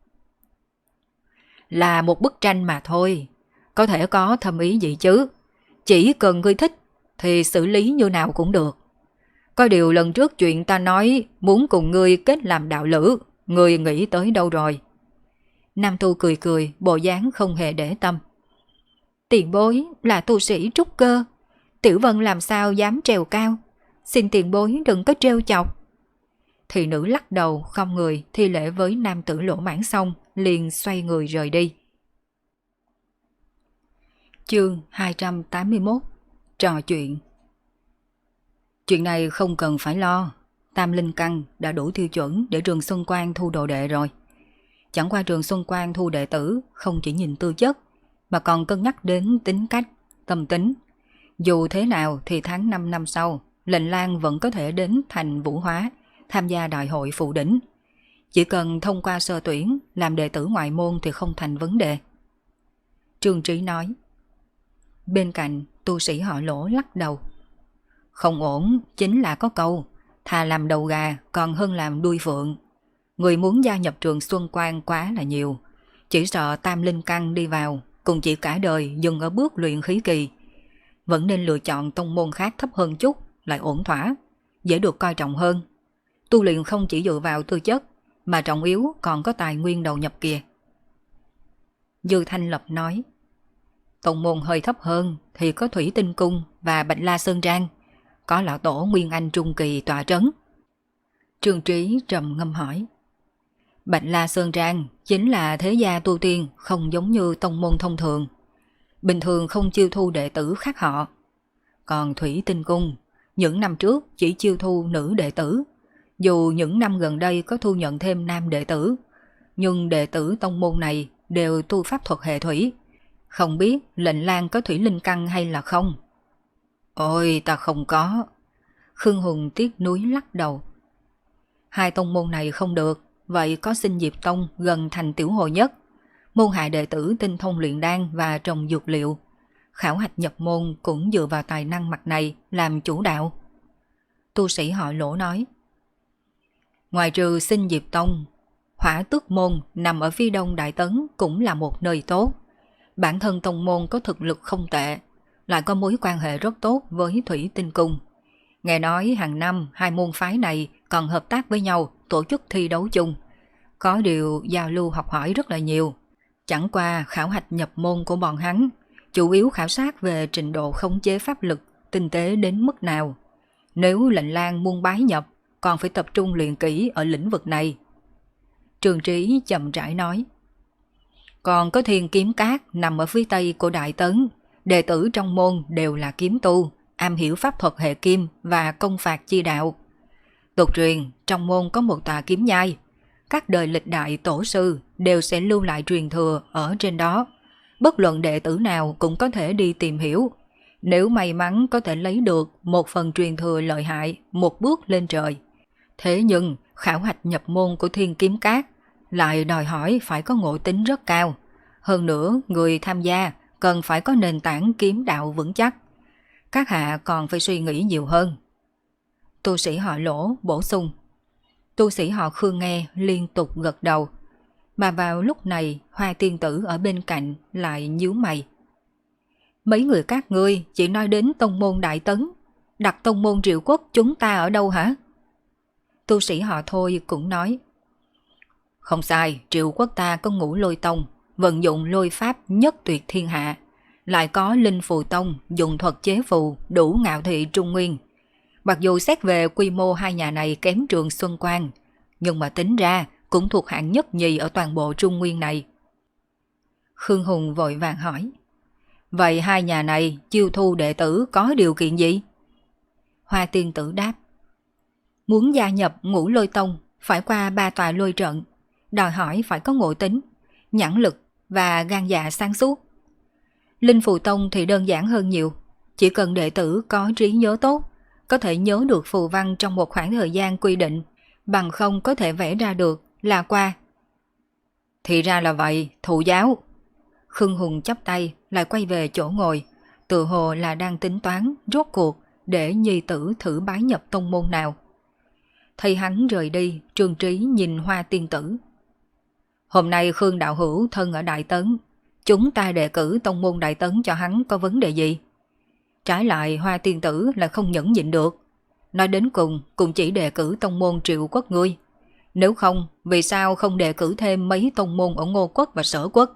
Là một bức tranh mà thôi, có thể có thâm ý gì chứ. Chỉ cần ngươi thích thì xử lý như nào cũng được. Có điều lần trước chuyện ta nói muốn cùng ngươi kết làm đạo lữ, ngươi nghĩ tới đâu rồi? Nam tu cười cười, bộ dáng không hề để tâm. Tiền bối là tu sĩ trúc cơ, Tiểu Vân làm sao dám trèo cao, xin tiền bối đừng có trêu chọc. Thị nữ lắc đầu không người thi lễ với nam tử Lỗ Mãn xong, liền xoay người rời đi. Chương 281. Trò chuyện. Chuyện này không cần phải lo, Tam Linh Căn đã đủ tiêu chuẩn để Trường Xuân Quan thu đồ đệ rồi. Chẳng qua Trường Xuân Quan thu đệ tử không chỉ nhìn tư chất, mà còn cân nhắc đến tính cách, tâm tính. Dù thế nào thì tháng 5 năm sau, Lệnh Lang vẫn có thể đến thành Vũ Hóa, tham gia đại hội phụ đỉnh. Chỉ cần thông qua sơ tuyển, làm đệ tử ngoại môn thì không thành vấn đề. Trương Trí nói. Bên cạnh, tu sĩ họ Lỗ lắc đầu. Không ổn, chính là có câu, thà làm đầu gà còn hơn làm đuôi phượng. Người muốn gia nhập trường Xuân Quan quá là nhiều, chỉ sợ tam linh căn đi vào, cùng chỉ cả đời dừng ở bước luyện khí kỳ. Vẫn nên lựa chọn tông môn khác thấp hơn chút, lại ổn thỏa, dễ được coi trọng hơn. Tu luyện không chỉ dựa vào tư chất, mà trọng yếu còn có tài nguyên đầu nhập kìa. Dư Thanh Lập nói, tông môn hơi thấp hơn thì có Thủy Tinh Cung và Bạch La Sơn Trang, có lão tổ Nguyên Anh Trung Kỳ tọa trấn. Trương Trí trầm ngâm hỏi, Bạch La Sơn Trang chính là thế gia tu tiên, không giống như tông môn thông thường. Bình thường không chiêu thu đệ tử khác họ. Còn Thủy Tinh Cung, những năm trước chỉ chiêu thu nữ đệ tử. Dù những năm gần đây có thu nhận thêm nam đệ tử, nhưng đệ tử tông môn này đều tu pháp thuật hệ thủy. Không biết lệnh lang có thủy linh căn hay là không? Ôi, ta không có. Khương Hùng tiếc nuối lắc đầu. Hai tông môn này không được, vậy có Sinh Diệp Tông gần thành Tiểu Hồ Nhất. Môn hạ đệ tử tinh thông luyện đan và trồng dược liệu. Khảo hạch nhập môn cũng dựa vào tài năng mặt này làm chủ đạo. Tu sĩ họ Lỗ nói, ngoài trừ Sinh Diệp Tông, Hỏa Tước Môn nằm ở phía đông Đại Tấn cũng là một nơi tốt. Bản thân tông môn có thực lực không tệ, lại có mối quan hệ rất tốt với Thủy Tinh Cung. Nghe nói hàng năm hai môn phái này còn hợp tác với nhau tổ chức thi đấu chung. Có điều giao lưu học hỏi rất là nhiều. Chẳng qua khảo hạch nhập môn của bọn hắn chủ yếu khảo sát về trình độ khống chế pháp lực, tinh tế đến mức nào. Nếu lệnh lang muốn bái nhập, còn phải tập trung luyện kỹ ở lĩnh vực này. Trường Trí chậm rãi nói, còn có Thiên Kiếm Cát nằm ở phía tây của Đại Tấn. Đệ tử trong môn đều là kiếm tu, am hiểu pháp thuật hệ kim và công phạt chi đạo. Tục truyền trong môn có một tòa kiếm nhai, các đời lịch đại tổ sư đều sẽ lưu lại truyền thừa ở trên đó. Bất luận đệ tử nào cũng có thể đi tìm hiểu. Nếu may mắn có thể lấy được một phần truyền thừa lợi hại, một bước lên trời. Thế nhưng khảo hạch nhập môn của Thiên Kiếm Cát lại đòi hỏi phải có ngộ tính rất cao. Hơn nữa người tham gia cần phải có nền tảng kiếm đạo vững chắc. Các hạ còn phải suy nghĩ nhiều hơn. Tu sĩ họ Lỗ bổ sung. Tu sĩ họ Khương nghe liên tục gật đầu. Mà vào lúc này Hoa Tiên Tử ở bên cạnh lại nhíu mày. Mấy người các ngươi chỉ nói đến tông môn Đại Tấn, đặt tông môn Triệu Quốc chúng ta ở đâu hả? Tu sĩ họ Thôi cũng nói, không sai, Triệu Quốc ta có Ngũ Lôi Tông, vận dụng lôi pháp nhất tuyệt thiên hạ, lại có Linh Phù Tông dùng thuật chế phù đủ ngạo thị Trung Nguyên. Mặc dù xét về quy mô hai nhà này kém trường Xuân Quan, nhưng mà tính ra cũng thuộc hạng nhất nhì ở toàn bộ Trung Nguyên này. Khương Hùng vội vàng hỏi, vậy hai nhà này chiêu thu đệ tử có điều kiện gì? Hoa Tiên Tử đáp, muốn gia nhập Ngũ Lôi Tông phải qua 3 tòa lôi trận, đòi hỏi phải có ngộ tính, nhãn lực và gan dạ sáng suốt. Linh Phù Tông thì đơn giản hơn nhiều, chỉ cần đệ tử có trí nhớ tốt, có thể nhớ được phù văn trong một khoảng thời gian quy định, bằng không có thể vẽ ra được là qua. Thì ra là vậy, thụ giáo. Khương Hùng chắp tay lại quay về chỗ ngồi, tự hồ là đang tính toán rốt cuộc để nhi tử thử bái nhập tông môn nào. Thấy hắn rời đi, Trương Trí nhìn Hoa Tiên Tử. Hôm nay Khương đạo hữu thân ở Đại Tấn, chúng ta đề cử tông môn Đại Tấn cho hắn có vấn đề gì? Trái lại Hoa Tiên Tử là không nhẫn nhịn được. Nói đến cùng cũng chỉ đề cử tông môn Triệu Quốc ngươi. Nếu không, vì sao không đề cử thêm mấy tông môn ở Ngô Quốc và Sở Quốc?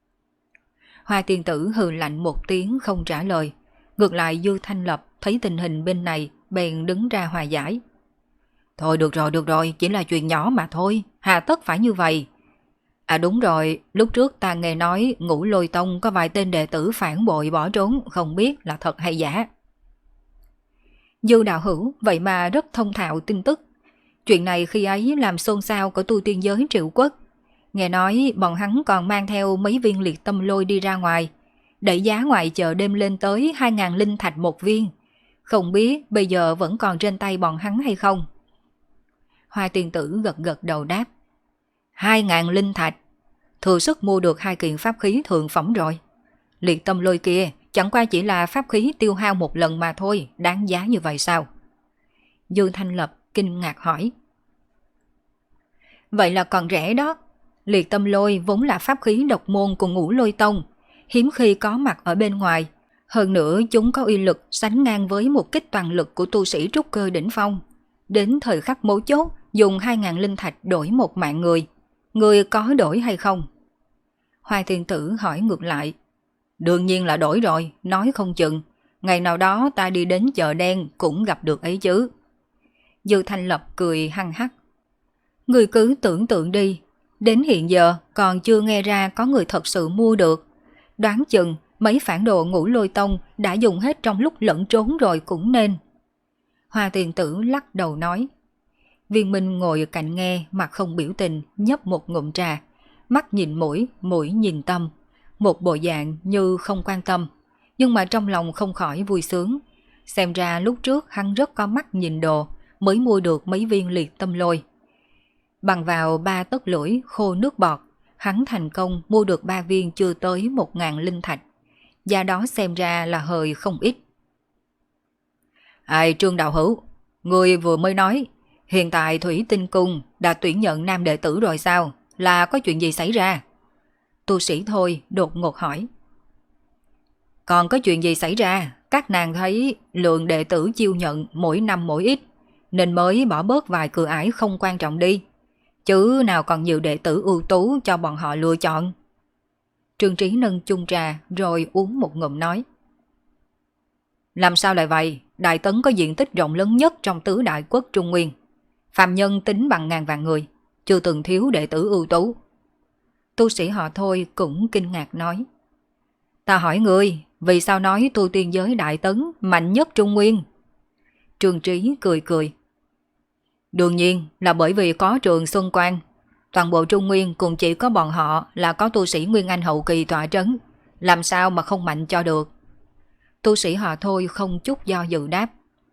Hoa Tiên Tử hừ lạnh một tiếng không trả lời. Ngược lại Dư Thanh Lập thấy tình hình bên này bèn đứng ra hòa giải. Thôi được rồi, chỉ là chuyện nhỏ mà thôi, hà tất phải như vậy. À đúng rồi, lúc trước ta nghe nói Ngũ Lôi Tông có vài tên đệ tử phản bội bỏ trốn, không biết là thật hay giả. Dư đạo hữu vậy mà rất thông thạo tin tức. Chuyện này khi ấy làm xôn xao của tu tiên giới Triệu Quốc. Nghe nói bọn hắn còn mang theo mấy viên liệt tâm lôi đi ra ngoài, đẩy giá ngoài chợ đêm lên tới 2.000 linh thạch một viên. Không biết bây giờ vẫn còn trên tay bọn hắn hay không? Hoa Tiên Tử gật gật đầu đáp. 2.000 linh thạch, thừa sức mua được 2 kiện pháp khí thượng phẩm rồi. Liệt tâm lôi kia chẳng qua chỉ là pháp khí tiêu hao một lần mà thôi, đáng giá như vậy sao? Dư Thanh Lập kinh ngạc hỏi. Vậy là còn rẻ đó. Liệt tâm lôi vốn là pháp khí độc môn của Ngũ Lôi Tông, hiếm khi có mặt ở bên ngoài. Hơn nữa chúng có uy lực sánh ngang với một kích toàn lực của tu sĩ trúc cơ đỉnh phong. Đến thời khắc mấu chốt, dùng 2.000 linh thạch đổi một mạng người. Người có đổi hay không? Hoa Thiên Tử hỏi ngược lại. Đương nhiên là đổi rồi, nói không chừng. Ngày nào đó ta đi đến chợ đen cũng gặp được ấy chứ. Dư Thanh Lập cười hăng hắc. Người cứ tưởng tượng đi, đến hiện giờ còn chưa nghe ra có người thật sự mua được. Đoán chừng mấy phản đồ Ngũ Lôi Tông đã dùng hết trong lúc lẫn trốn rồi cũng nên. Hoa Tiền Tử lắc đầu nói. Viên Minh ngồi cạnh nghe mặt không biểu tình, nhấp một ngụm trà, mắt nhìn mũi, mũi nhìn tâm, một bộ dạng như không quan tâm, nhưng mà trong lòng không khỏi vui sướng. Xem ra lúc trước hắn rất có mắt nhìn đồ, mới mua được mấy viên liệt tâm lôi. Bằng vào 3 tấc lưỡi khô nước bọt, hắn thành công mua được 3 viên chưa tới 1.000 linh thạch. Giá đó xem ra là hơi không ít. Ai Trương Đạo Hữu, người vừa mới nói, hiện tại Thủy Tinh Cung đã tuyển nhận nam đệ tử rồi sao? Là có chuyện gì xảy ra? Tu sĩ Thôi đột ngột hỏi. Còn có chuyện gì xảy ra? Các nàng thấy lượng đệ tử chiêu nhận mỗi năm mỗi ít, nên mới bỏ bớt vài cửa ải không quan trọng đi. Chứ nào còn nhiều đệ tử ưu tú cho bọn họ lựa chọn. Trương Trí nâng chung trà rồi uống một ngụm nói. Làm sao lại vậy? Đại Tấn có diện tích rộng lớn nhất trong tứ đại quốc Trung Nguyên. Phàm nhân tính bằng ngàn vạn người, chưa từng thiếu đệ tử ưu tú. Tu sĩ họ Thôi cũng kinh ngạc nói. Ta hỏi ngươi, vì sao nói tu tiên giới Đại Tấn mạnh nhất Trung Nguyên? Trương Trí cười cười. Đương nhiên là bởi vì có Trường Xuân Quan. Toàn bộ Trung Nguyên cũng chỉ có bọn họ là có tu sĩ Nguyên Anh hậu kỳ tọa trấn. Làm sao mà không mạnh cho được? Tu sĩ họ Thôi không chút do dự đáp.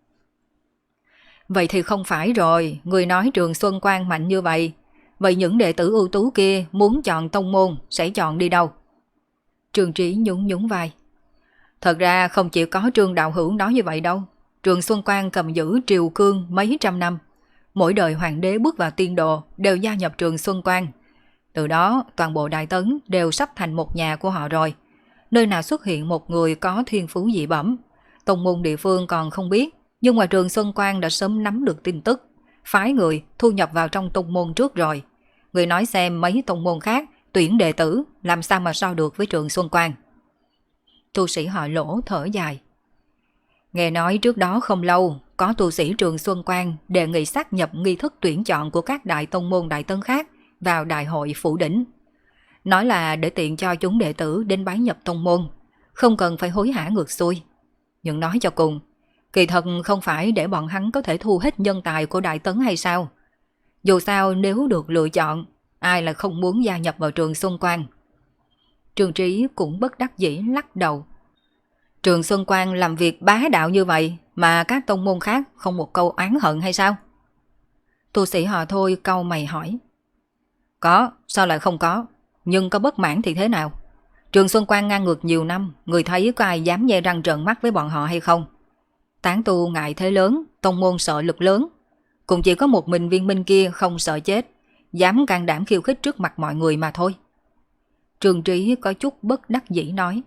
Vậy thì không phải rồi, người nói Trường Xuân Quan mạnh như vậy. Vậy những đệ tử ưu tú kia muốn chọn tông môn sẽ chọn đi đâu? Trương Trí nhún nhún vai. Thật ra không chỉ có Trương Đạo Hữu nói như vậy đâu. Trường Xuân Quan cầm giữ triều cương mấy trăm năm. Mỗi đời hoàng đế bước vào tiên đồ đều gia nhập Trường Xuân Quan. Từ đó toàn bộ Đại Tấn đều sắp thành một nhà của họ rồi. Nơi nào xuất hiện một người có thiên phú dị bẩm, tông môn địa phương còn không biết, nhưng mà Trường Xuân Quan đã sớm nắm được tin tức, phái người thu nhập vào trong tông môn trước rồi. Người nói xem mấy tông môn khác tuyển đệ tử làm sao mà so được với Trường Xuân Quan. Tu sĩ họ Lỗ thở dài. Nghe nói trước đó không lâu, có tu sĩ Trường Xuân Quan đề nghị xác nhập nghi thức tuyển chọn của các đại tông môn Đại Tấn khác vào đại hội phủ đỉnh. Nói là để tiện cho chúng đệ tử đến bái nhập tông môn, không cần phải hối hả ngược xuôi. Nhưng nói cho cùng, kỳ thật không phải để bọn hắn có thể thu hết nhân tài của Đại Tấn hay sao? Dù sao nếu được lựa chọn, ai là không muốn gia nhập vào Trường Xuân Quan? Trương Trí cũng bất đắc dĩ lắc đầu. Trường Xuân Quan làm việc bá đạo như vậy mà các tông môn khác không một câu oán hận hay sao? Tu sĩ họ Thôi cau mày hỏi. Có, sao lại không có? Nhưng có bất mãn thì thế nào? Trường Xuân Quan ngang ngược nhiều năm, người thấy có ai dám nhe răng trợn mắt với bọn họ hay không? Tán tu ngại thế lớn, tông môn sợ lực lớn. Cũng chỉ có một mình Viên Minh kia không sợ chết, dám can đảm khiêu khích trước mặt mọi người mà thôi. Trương Trí có chút bất đắc dĩ nói.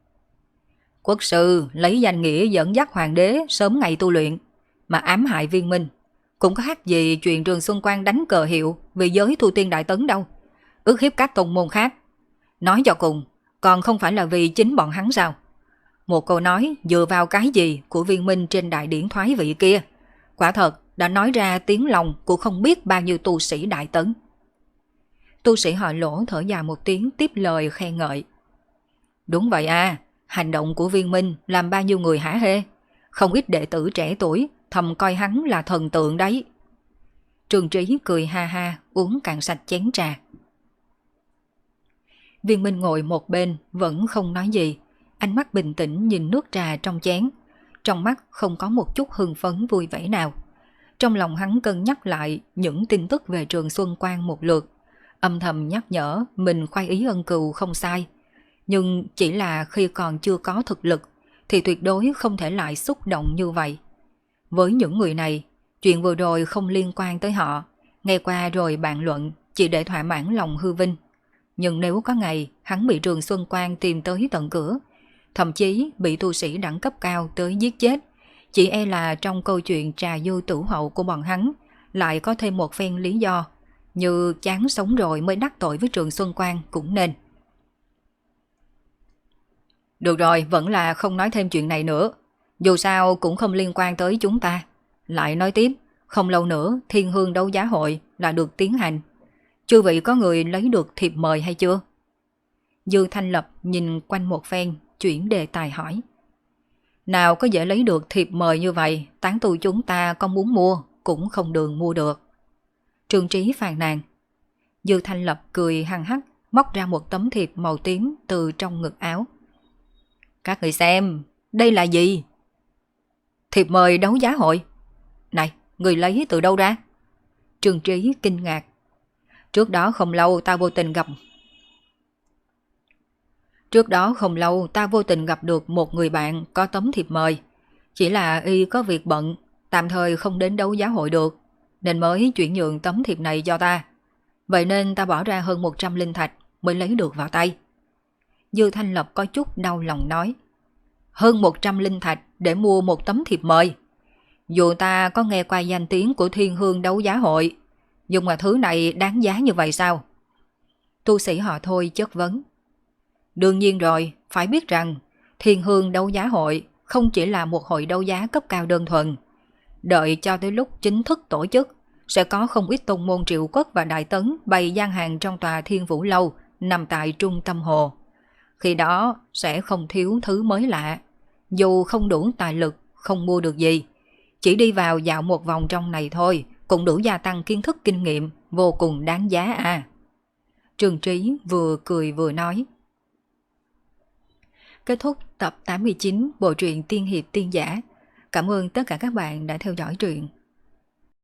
Quốc sư lấy danh nghĩa dẫn dắt hoàng đế sớm ngày tu luyện, mà ám hại Viên Minh. Cũng có khác gì chuyện Trường Xuân Quan đánh cờ hiệu vì giới tu tiên Đại Tấn đâu. Ức hiếp các tông môn khác. Nói cho cùng, còn không phải là vì chính bọn hắn sao? Một câu nói dựa vào cái gì của Viên Minh trên đại điển thoái vị kia, quả thật đã nói ra tiếng lòng của không biết bao nhiêu tu sĩ Đại Tấn. Tu sĩ họ Lỗ thở dài một tiếng tiếp lời khen ngợi. Đúng vậy à, hành động của Viên Minh làm bao nhiêu người hả hê. Không ít đệ tử trẻ tuổi thầm coi hắn là thần tượng đấy. Trương Trí cười ha ha uống cạn sạch chén trà. Viên Minh ngồi một bên vẫn không nói gì, ánh mắt bình tĩnh nhìn nước trà trong chén, trong mắt không có một chút hưng phấn vui vẻ nào. Trong lòng hắn cân nhắc lại những tin tức về Trường Xuân Quan một lượt, âm thầm nhắc nhở mình khoái ý ân cừu không sai. Nhưng chỉ là khi còn chưa có thực lực thì tuyệt đối không thể lại xúc động như vậy. Với những người này, chuyện vừa rồi không liên quan tới họ, nghe qua rồi bàn luận chỉ để thỏa mãn lòng hư vinh. Nhưng nếu có ngày hắn bị Trường Xuân Quan tìm tới tận cửa, thậm chí bị tu sĩ đẳng cấp cao tới giết chết, chỉ e là trong câu chuyện trà dư tử hậu của bọn hắn lại có thêm một phen lý do, như chán sống rồi mới đắc tội với Trường Xuân Quan cũng nên. Được rồi, vẫn là không nói thêm chuyện này nữa. Dù sao cũng không liên quan tới chúng ta. Lại nói tiếp, không lâu nữa Thiên Hương đấu giá hội là được tiến hành. Chư vị có người lấy được thiệp mời hay chưa? Dư Thanh Lập nhìn quanh một phen, chuyển đề tài hỏi. Nào có dễ lấy được thiệp mời như vậy, tán tu chúng ta có muốn mua, cũng không đường mua được. Trương Trí phàn nàn. Dư Thanh Lập cười hăng hắc, móc ra một tấm thiệp màu tím từ trong ngực áo. Các người xem, đây là gì? Thiệp mời đấu giá hội. Này, người lấy từ đâu ra? Trương Trí kinh ngạc. Trước đó không lâu ta vô tình gặp được một người bạn có tấm thiệp mời. Chỉ là y có việc bận, tạm thời không đến đấu giá hội được, nên mới chuyển nhượng tấm thiệp này cho ta. Vậy nên ta bỏ ra hơn 100 linh thạch mới lấy được vào tay. Dư Thanh Lập có chút đau lòng nói. Hơn 100 linh thạch để mua một tấm thiệp mời. Dù ta có nghe qua danh tiếng của Thiên Hương đấu giá hội, nhưng mà thứ này đáng giá như vậy sao? Tu sĩ họ Thôi chất vấn. Đương nhiên rồi, phải biết rằng Thiên Hương đấu giá hội không chỉ là một hội đấu giá cấp cao đơn thuần. Đợi cho tới lúc chính thức tổ chức, sẽ có không ít tông môn Triệu Quốc và Đại Tấn bày gian hàng trong tòa Thiên Vũ Lâu nằm tại trung tâm hồ. Khi đó sẽ không thiếu thứ mới lạ. Dù không đủ tài lực, không mua được gì, chỉ đi vào dạo một vòng trong này thôi cũng đủ gia tăng kiến thức kinh nghiệm, vô cùng đáng giá à. Trương Trí vừa cười vừa nói. Kết thúc tập 89 bộ truyện Tiên Hiệp Tiên Giả. Cảm ơn tất cả các bạn đã theo dõi truyện.